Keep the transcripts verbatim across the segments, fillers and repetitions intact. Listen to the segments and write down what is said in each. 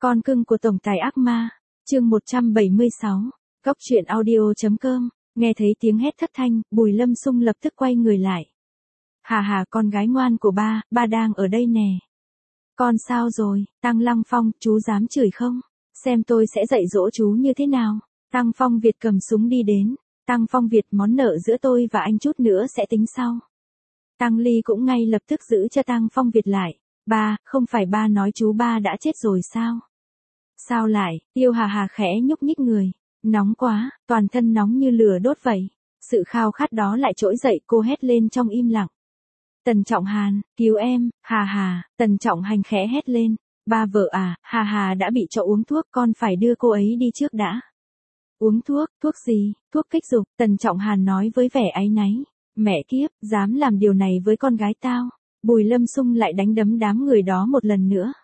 Con cưng của tổng tài ác ma, chương một trăm bảy mươi sáu, Góc truyện audio.com, nghe thấy tiếng hét thất thanh, Bùi Lâm Sung lập tức quay người lại. Hà hà con gái ngoan của ba, ba đang ở đây nè. Con sao rồi, Tăng Lăng Phong, chú dám chửi không? Xem tôi sẽ dạy dỗ chú như thế nào. Tăng Phong Việt cầm súng đi đến. Tăng Phong Việt, món nợ giữa tôi và anh chút nữa sẽ tính sau. Tăng Ly cũng ngay lập tức giữ cho Tăng Phong Việt lại. Ba, không phải ba nói chú ba đã chết rồi sao? Sao lại? Tiêu Hà Hà khẽ nhúc nhích người. Nóng quá, toàn thân nóng như lửa đốt vậy. Sự khao khát đó lại trỗi dậy, cô hét lên trong im lặng. Tần Trọng Hàn, cứu em, Hà Hà, Tần Trọng Hành khẽ hét lên. Ba vợ à, Hà Hà đã bị cho uống thuốc, con phải đưa cô ấy đi trước đã. Uống thuốc, thuốc gì? Thuốc kích dục, Tần Trọng Hàn nói với vẻ áy náy. Mẹ kiếp, dám làm điều này với con gái tao. Bùi Lâm Sung lại đánh đấm đám người đó một lần nữa.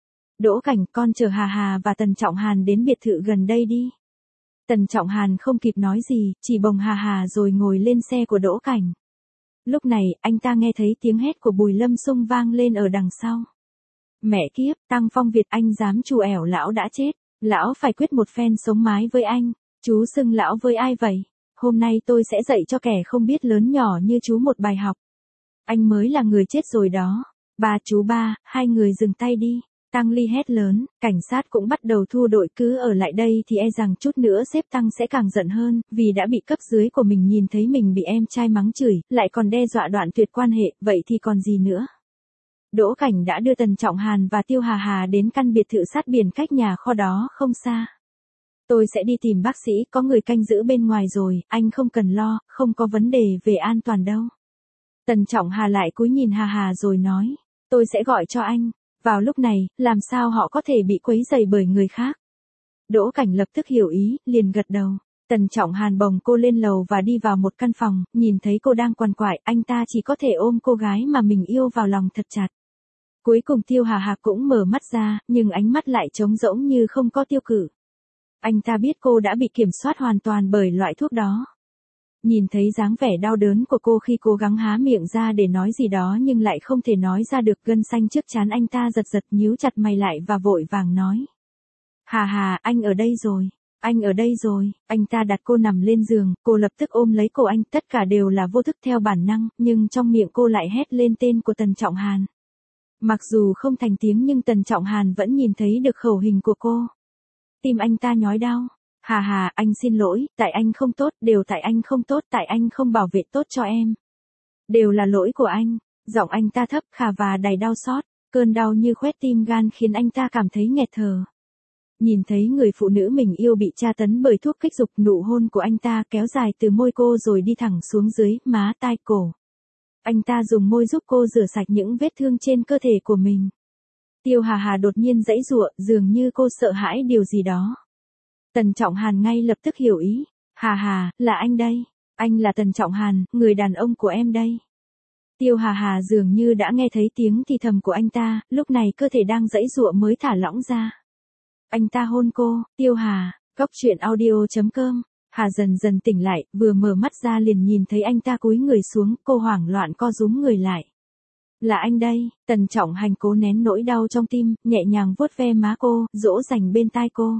Đỗ Cảnh, con chờ Hà Hà và Tần Trọng Hàn đến biệt thự gần đây đi. Tần Trọng Hàn không kịp nói gì, chỉ bồng Hà Hà rồi ngồi lên xe của Đỗ Cảnh. Lúc này, anh ta nghe thấy tiếng hét của Bùi Lâm Sung vang lên ở đằng sau. Mẹ kiếp, Tăng Phong Việt, anh dám trù ẻo lão đã chết. Lão phải quyết một phen sống mái với anh. Chú xưng lão với ai vậy? Hôm nay tôi sẽ dạy cho kẻ không biết lớn nhỏ như chú một bài học. Anh mới là người chết rồi đó. Ba chú ba, hai người dừng tay đi. Tăng Ly hét lớn, cảnh sát cũng bắt đầu thu đội, cứ ở lại đây thì e rằng chút nữa sếp Tăng sẽ càng giận hơn, vì đã bị cấp dưới của mình nhìn thấy mình bị em trai mắng chửi, lại còn đe dọa đoạn tuyệt quan hệ, vậy thì còn gì nữa. Đỗ Cảnh đã đưa Tần Trọng Hàn và Tiêu Hà Hà đến căn biệt thự sát biển cách nhà kho đó không xa. Tôi sẽ đi tìm bác sĩ, có người canh giữ bên ngoài rồi, anh không cần lo, không có vấn đề về an toàn đâu. Tần Trọng Hà lại cúi nhìn Hà Hà rồi nói, tôi sẽ gọi cho anh. Vào lúc này, làm sao họ có thể bị quấy rầy bởi người khác? Đỗ Cảnh lập tức hiểu ý, liền gật đầu. Tần Trọng Hàn bồng cô lên lầu và đi vào một căn phòng, nhìn thấy cô đang quằn quại, anh ta chỉ có thể ôm cô gái mà mình yêu vào lòng thật chặt. Cuối cùng Tiêu Hà Hà cũng mở mắt ra, nhưng ánh mắt lại trống rỗng như không có tiêu cự. Anh ta biết cô đã bị kiểm soát hoàn toàn bởi loại thuốc đó. Nhìn thấy dáng vẻ đau đớn của cô khi cố gắng há miệng ra để nói gì đó nhưng lại không thể nói ra được, gân xanh trước trán anh ta giật giật, nhíu chặt mày lại và vội vàng nói. Hà Hà, anh ở đây rồi, anh ở đây rồi, anh ta đặt cô nằm lên giường, cô lập tức ôm lấy cổ anh, tất cả đều là vô thức theo bản năng, nhưng trong miệng cô lại hét lên tên của Tần Trọng Hàn. Mặc dù không thành tiếng nhưng Tần Trọng Hàn vẫn nhìn thấy được khẩu hình của cô. Tim anh ta nhói đau. Hà Hà, anh xin lỗi, tại anh không tốt, đều tại anh không tốt, tại anh không bảo vệ tốt cho em. Đều là lỗi của anh. Giọng anh ta thấp khà và đầy đau xót, cơn đau như khoét tim gan khiến anh ta cảm thấy nghẹt thở. Nhìn thấy người phụ nữ mình yêu bị tra tấn bởi thuốc kích dục, nụ hôn của anh ta kéo dài từ môi cô rồi đi thẳng xuống dưới má, tai, cổ. Anh ta dùng môi giúp cô rửa sạch những vết thương trên cơ thể của mình. Tiêu Hà Hà đột nhiên giãy giụa, dường như cô sợ hãi điều gì đó. Tần Trọng Hàn ngay lập tức hiểu ý. Hà Hà, là anh đây. Anh là Tần Trọng Hàn, người đàn ông của em đây. Tiêu Hà Hà dường như đã nghe thấy tiếng thì thầm của anh ta, lúc này cơ thể đang giãy giụa mới thả lỏng ra. Anh ta hôn cô, Tiêu Hà, Góc truyện audio.com. Hà dần dần tỉnh lại, vừa mở mắt ra liền nhìn thấy anh ta cúi người xuống, cô hoảng loạn co rúm người lại. Là anh đây. Tần Trọng Hành cố nén nỗi đau trong tim, nhẹ nhàng vuốt ve má cô, dỗ dành bên tai cô.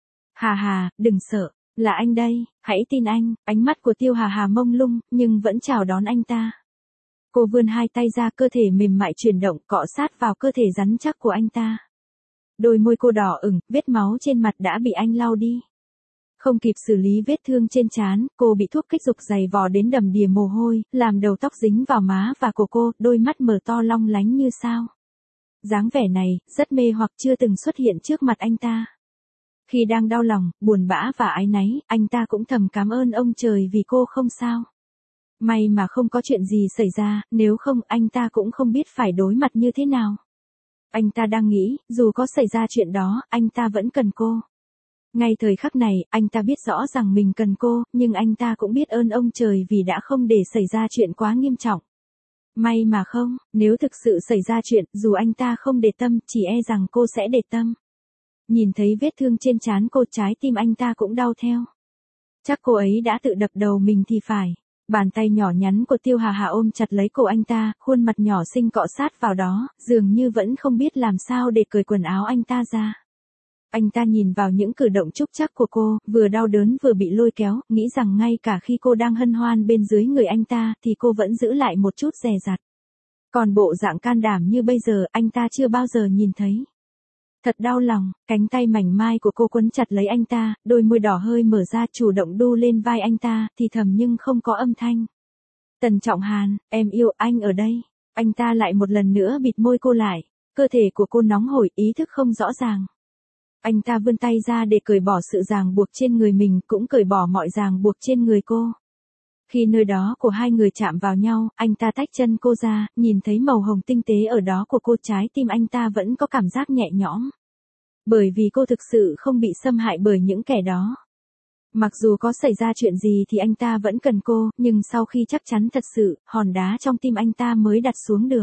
Hà Hà, đừng sợ, là anh đây, hãy tin anh. Ánh mắt của Tiêu Hà Hà mông lung, nhưng vẫn chào đón anh ta. Cô vươn hai tay ra, cơ thể mềm mại chuyển động, cọ sát vào cơ thể rắn chắc của anh ta. Đôi môi cô đỏ ửng, vết máu trên mặt đã bị anh lau đi. Không kịp xử lý vết thương trên trán, cô bị thuốc kích dục dày vò đến đầm đìa mồ hôi, làm đầu tóc dính vào má và cổ cô, đôi mắt mở to long lánh như sao. Dáng vẻ này, rất mê hoặc, chưa từng xuất hiện trước mặt anh ta. Khi đang đau lòng, buồn bã và áy náy, anh ta cũng thầm cảm ơn ông trời vì cô không sao. May mà không có chuyện gì xảy ra, nếu không anh ta cũng không biết phải đối mặt như thế nào. Anh ta đang nghĩ, dù có xảy ra chuyện đó, anh ta vẫn cần cô. Ngay thời khắc này, anh ta biết rõ rằng mình cần cô, nhưng anh ta cũng biết ơn ông trời vì đã không để xảy ra chuyện quá nghiêm trọng. May mà không, nếu thực sự xảy ra chuyện, dù anh ta không để tâm, chỉ e rằng cô sẽ để tâm. Nhìn thấy vết thương trên trán cô, trái tim anh ta cũng đau theo. Chắc cô ấy đã tự đập đầu mình thì phải. Bàn tay nhỏ nhắn của Tiêu Hà Hà ôm chặt lấy cổ anh ta, khuôn mặt nhỏ xinh cọ sát vào đó, dường như vẫn không biết làm sao để cởi quần áo anh ta ra. Anh ta nhìn vào những cử động trúc trắc của cô, vừa đau đớn vừa bị lôi kéo, nghĩ rằng ngay cả khi cô đang hân hoan bên dưới người anh ta, thì cô vẫn giữ lại một chút dè dặt. Còn bộ dạng can đảm như bây giờ, anh ta chưa bao giờ nhìn thấy. Thật đau lòng, cánh tay mảnh mai của cô quấn chặt lấy anh ta, đôi môi đỏ hơi mở ra chủ động đu lên vai anh ta, thì thầm nhưng không có âm thanh. Tần Trọng Hàn, em yêu anh ở đây. Anh ta lại một lần nữa bịt môi cô lại, cơ thể của cô nóng hổi, ý thức không rõ ràng. Anh ta vươn tay ra để cởi bỏ sự ràng buộc trên người mình, cũng cởi bỏ mọi ràng buộc trên người cô. Khi nơi đó của hai người chạm vào nhau, anh ta tách chân cô ra, nhìn thấy màu hồng tinh tế ở đó của cô, trái tim anh ta vẫn có cảm giác nhẹ nhõm. Bởi vì cô thực sự không bị xâm hại bởi những kẻ đó. Mặc dù có xảy ra chuyện gì thì anh ta vẫn cần cô, nhưng sau khi chắc chắn thật sự, hòn đá trong tim anh ta mới đặt xuống được.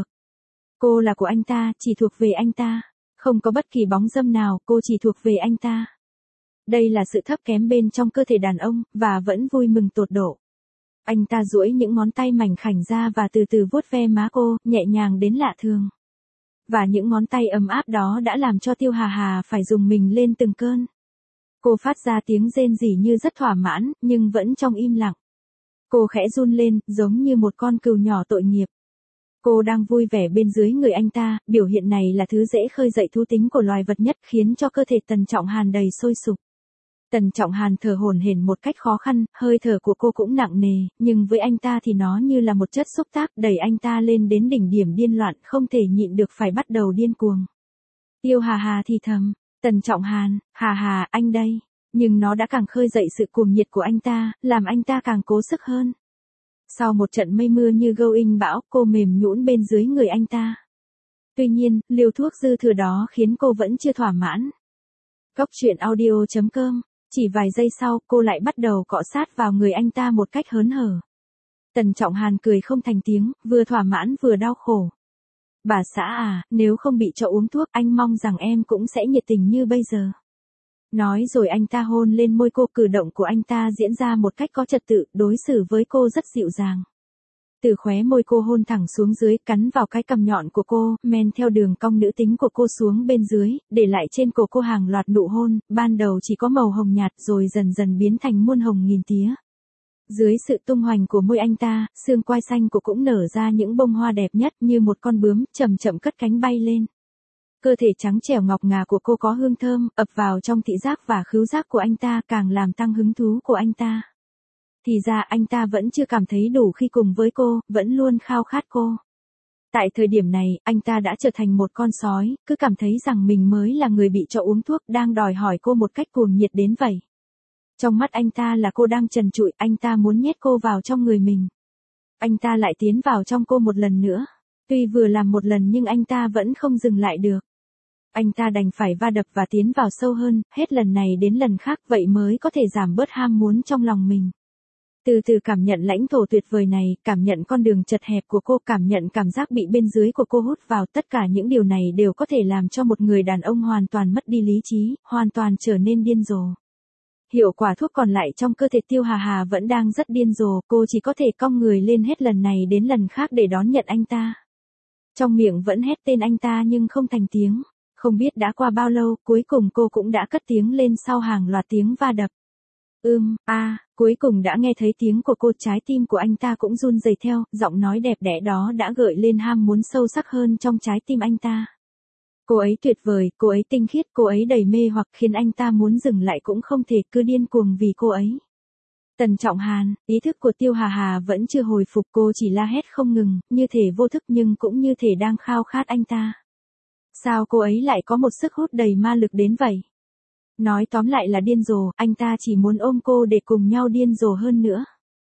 Cô là của anh ta, chỉ thuộc về anh ta. Không có bất kỳ bóng dâm nào, cô chỉ thuộc về anh ta. Đây là sự thấp kém bên trong cơ thể đàn ông, và vẫn vui mừng tột độ. Anh ta duỗi những ngón tay mảnh khảnh ra và từ từ vuốt ve má cô, nhẹ nhàng đến lạ thường. Và những ngón tay ấm áp đó đã làm cho Tiêu Hà Hà phải rùng mình lên từng cơn. Cô phát ra tiếng rên rỉ như rất thỏa mãn, nhưng vẫn trong im lặng. Cô khẽ run lên, giống như một con cừu nhỏ tội nghiệp. Cô đang vui vẻ bên dưới người anh ta, biểu hiện này là thứ dễ khơi dậy thú tính của loài vật nhất, khiến cho cơ thể Tần Trọng Hàn đầy sôi sục. Tần Trọng Hàn thở hổn hển một cách khó khăn, hơi thở của cô cũng nặng nề, nhưng với anh ta thì nó như là một chất xúc tác, đẩy anh ta lên đến đỉnh điểm điên loạn, không thể nhịn được phải bắt đầu điên cuồng. Tiêu Hà Hà thì thầm, Tần Trọng Hàn, Hà Hà, anh đây. Nhưng nó đã càng khơi dậy sự cuồng nhiệt của anh ta, làm anh ta càng cố sức hơn. Sau một trận mây mưa như going bão, cô mềm nhũn bên dưới người anh ta. Tuy nhiên, liều thuốc dư thừa đó khiến cô vẫn chưa thỏa mãn. Góc truyện audio chấm com. Chỉ vài giây sau, cô lại bắt đầu cọ sát vào người anh ta một cách hớn hở. Tần Trọng Hàn cười không thành tiếng, vừa thỏa mãn vừa đau khổ. Bà xã à, nếu không bị cho uống thuốc, anh mong rằng em cũng sẽ nhiệt tình như bây giờ. Nói rồi anh ta hôn lên môi cô, cử động của anh ta diễn ra một cách có trật tự, đối xử với cô rất dịu dàng. Từ khóe môi cô hôn thẳng xuống dưới, cắn vào cái cằm nhọn của cô, men theo đường cong nữ tính của cô xuống bên dưới, để lại trên cổ cô hàng loạt nụ hôn, ban đầu chỉ có màu hồng nhạt rồi dần dần biến thành muôn hồng nghìn tía. Dưới sự tung hoành của môi anh ta, xương quai xanh của cũng nở ra những bông hoa đẹp nhất, như một con bướm, chậm chậm cất cánh bay lên. Cơ thể trắng trẻo ngọc ngà của cô có hương thơm, ập vào trong thị giác và khứu giác của anh ta, càng làm tăng hứng thú của anh ta. Thì ra anh ta vẫn chưa cảm thấy đủ khi cùng với cô, vẫn luôn khao khát cô. Tại thời điểm này, anh ta đã trở thành một con sói, cứ cảm thấy rằng mình mới là người bị cho uống thuốc, đang đòi hỏi cô một cách cuồng nhiệt đến vậy. Trong mắt anh ta là cô đang trần trụi, anh ta muốn nhét cô vào trong người mình. Anh ta lại tiến vào trong cô một lần nữa. Tuy vừa làm một lần nhưng anh ta vẫn không dừng lại được. Anh ta đành phải va đập và tiến vào sâu hơn, hết lần này đến lần khác, vậy mới có thể giảm bớt ham muốn trong lòng mình. Từ từ cảm nhận lãnh thổ tuyệt vời này, cảm nhận con đường chật hẹp của cô, cảm nhận cảm giác bị bên dưới của cô hút vào, tất cả những điều này đều có thể làm cho một người đàn ông hoàn toàn mất đi lý trí, hoàn toàn trở nên điên rồ. Hiệu quả thuốc còn lại trong cơ thể Tiêu Hà Hà vẫn đang rất điên rồ, cô chỉ có thể cong người lên hết lần này đến lần khác để đón nhận anh ta. Trong miệng vẫn hét tên anh ta nhưng không thành tiếng. Không biết đã qua bao lâu, cuối cùng cô cũng đã cất tiếng lên sau hàng loạt tiếng va đập. Ưm, a, à, cuối cùng đã nghe thấy tiếng của cô, trái tim của anh ta cũng run rẩy theo, giọng nói đẹp đẽ đó đã gợi lên ham muốn sâu sắc hơn trong trái tim anh ta. Cô ấy tuyệt vời, cô ấy tinh khiết, cô ấy đầy mê hoặc, khiến anh ta muốn dừng lại cũng không thể, cứ điên cuồng vì cô ấy. Tần Trọng Hàn, ý thức của Tiêu Hà Hà vẫn chưa hồi phục, cô chỉ la hét không ngừng, như thể vô thức nhưng cũng như thể đang khao khát anh ta. Sao cô ấy lại có một sức hút đầy ma lực đến vậy? Nói tóm lại là điên rồ, anh ta chỉ muốn ôm cô để cùng nhau điên rồ hơn nữa.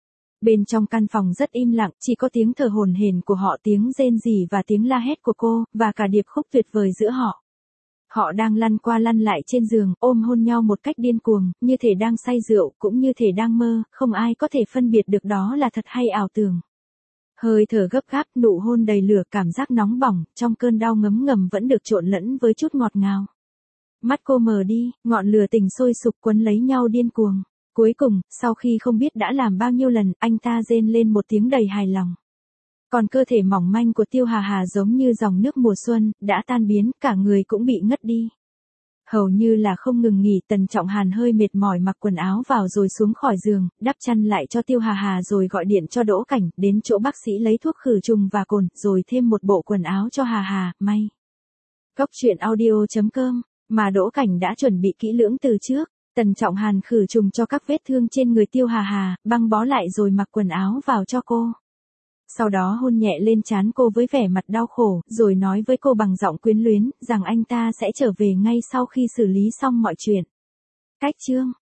Bên trong căn phòng rất im lặng, chỉ có tiếng thở hổn hển của họ, tiếng rên rỉ và tiếng la hét của cô, và cả điệp khúc tuyệt vời giữa họ. Họ đang lăn qua lăn lại trên giường, ôm hôn nhau một cách điên cuồng, như thể đang say rượu, cũng như thể đang mơ, không ai có thể phân biệt được đó là thật hay ảo tưởng. Hơi thở gấp gáp, nụ hôn đầy lửa, cảm giác nóng bỏng, trong cơn đau ngấm ngầm vẫn được trộn lẫn với chút ngọt ngào. Mắt cô mờ đi, ngọn lửa tình sôi sục quấn lấy nhau điên cuồng. Cuối cùng, sau khi không biết đã làm bao nhiêu lần, anh ta rên lên một tiếng đầy hài lòng. Còn cơ thể mỏng manh của Tiêu Hà Hà giống như dòng nước mùa xuân, đã tan biến, cả người cũng bị ngất đi. Hầu như là không ngừng nghỉ, Tần Trọng Hàn hơi mệt mỏi mặc quần áo vào rồi xuống khỏi giường, đắp chăn lại cho Tiêu Hà Hà rồi gọi điện cho Đỗ Cảnh, đến chỗ bác sĩ lấy thuốc khử trùng và cồn, rồi thêm một bộ quần áo cho Hà Hà, may. Góc truyện audio chấm com, mà Đỗ Cảnh đã chuẩn bị kỹ lưỡng từ trước. Tần Trọng Hàn khử trùng cho các vết thương trên người Tiêu Hà Hà, băng bó lại rồi mặc quần áo vào cho cô. Sau đó hôn nhẹ lên trán cô với vẻ mặt đau khổ, rồi nói với cô bằng giọng quyến luyến, rằng anh ta sẽ trở về ngay sau khi xử lý xong mọi chuyện. Cách chương